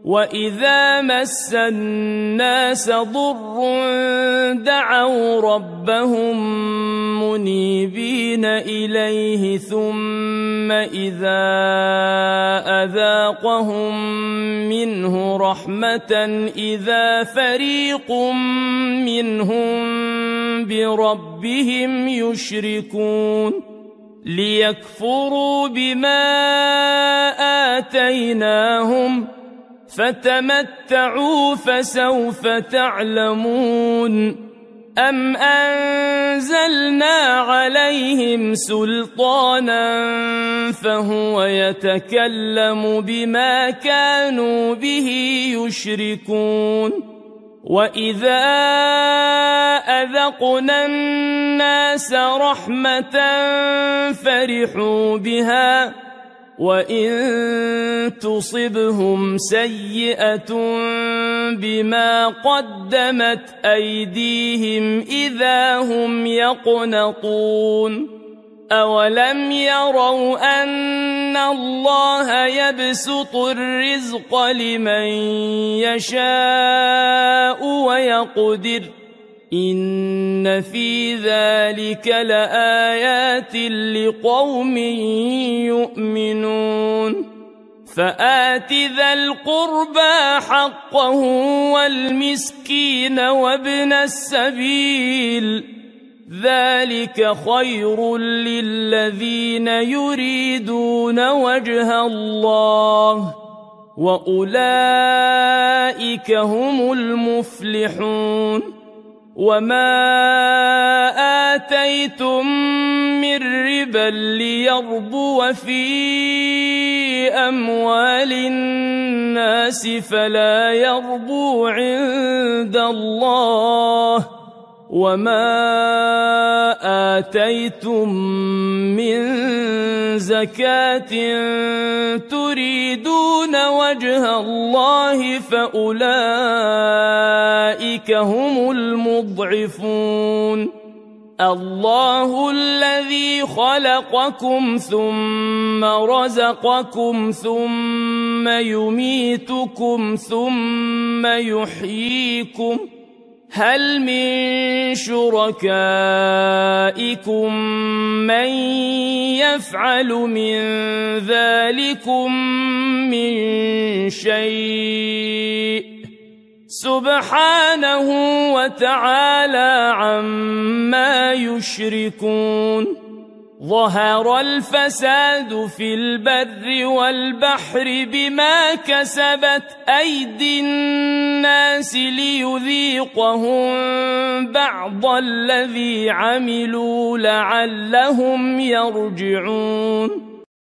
وإذا مس الناس ضر دعوا ربهم منيبين إليه ثم إذا أذاقهم منه رحمة إذا فريق منهم بربهم يشركون ليكفروا بما آتيناهم فتمتعوا فسوف تعلمون أم أنزلنا عليهم سلطانا فهو يتكلم بما كانوا به يشركون وإذا أذقنا الناس رحمة فرحوا بها وإن تصبهم سيئة بما قدمت أيديهم إذا هم يقنطون أولم يروا أن الله يبسط الرزق لمن يشاء ويقدر إن في ذلك لآيات لقوم يؤمنون فآت ذا القربى حقه والمسكين وابن السبيل ذلك خير للذين يريدون وجه الله وأولئك هم المفلحون وما آتيتم من ربا ليربو في أموال الناس فلا يربو عند الله وما آتيتم من زكاة تريدون وجه الله فأولئك هم المضعفون الله الذي خلقكم ثم رزقكم ثم يميتكم ثم يحييكم هل من شركائكم من يفعل من ذلكم من شيء سبحانه وتعالى عما يشركون ظهر الفساد في البر والبحر بما كسبت أيدي الناس ليذيقهم بعض الذي عملوا لعلهم يرجعون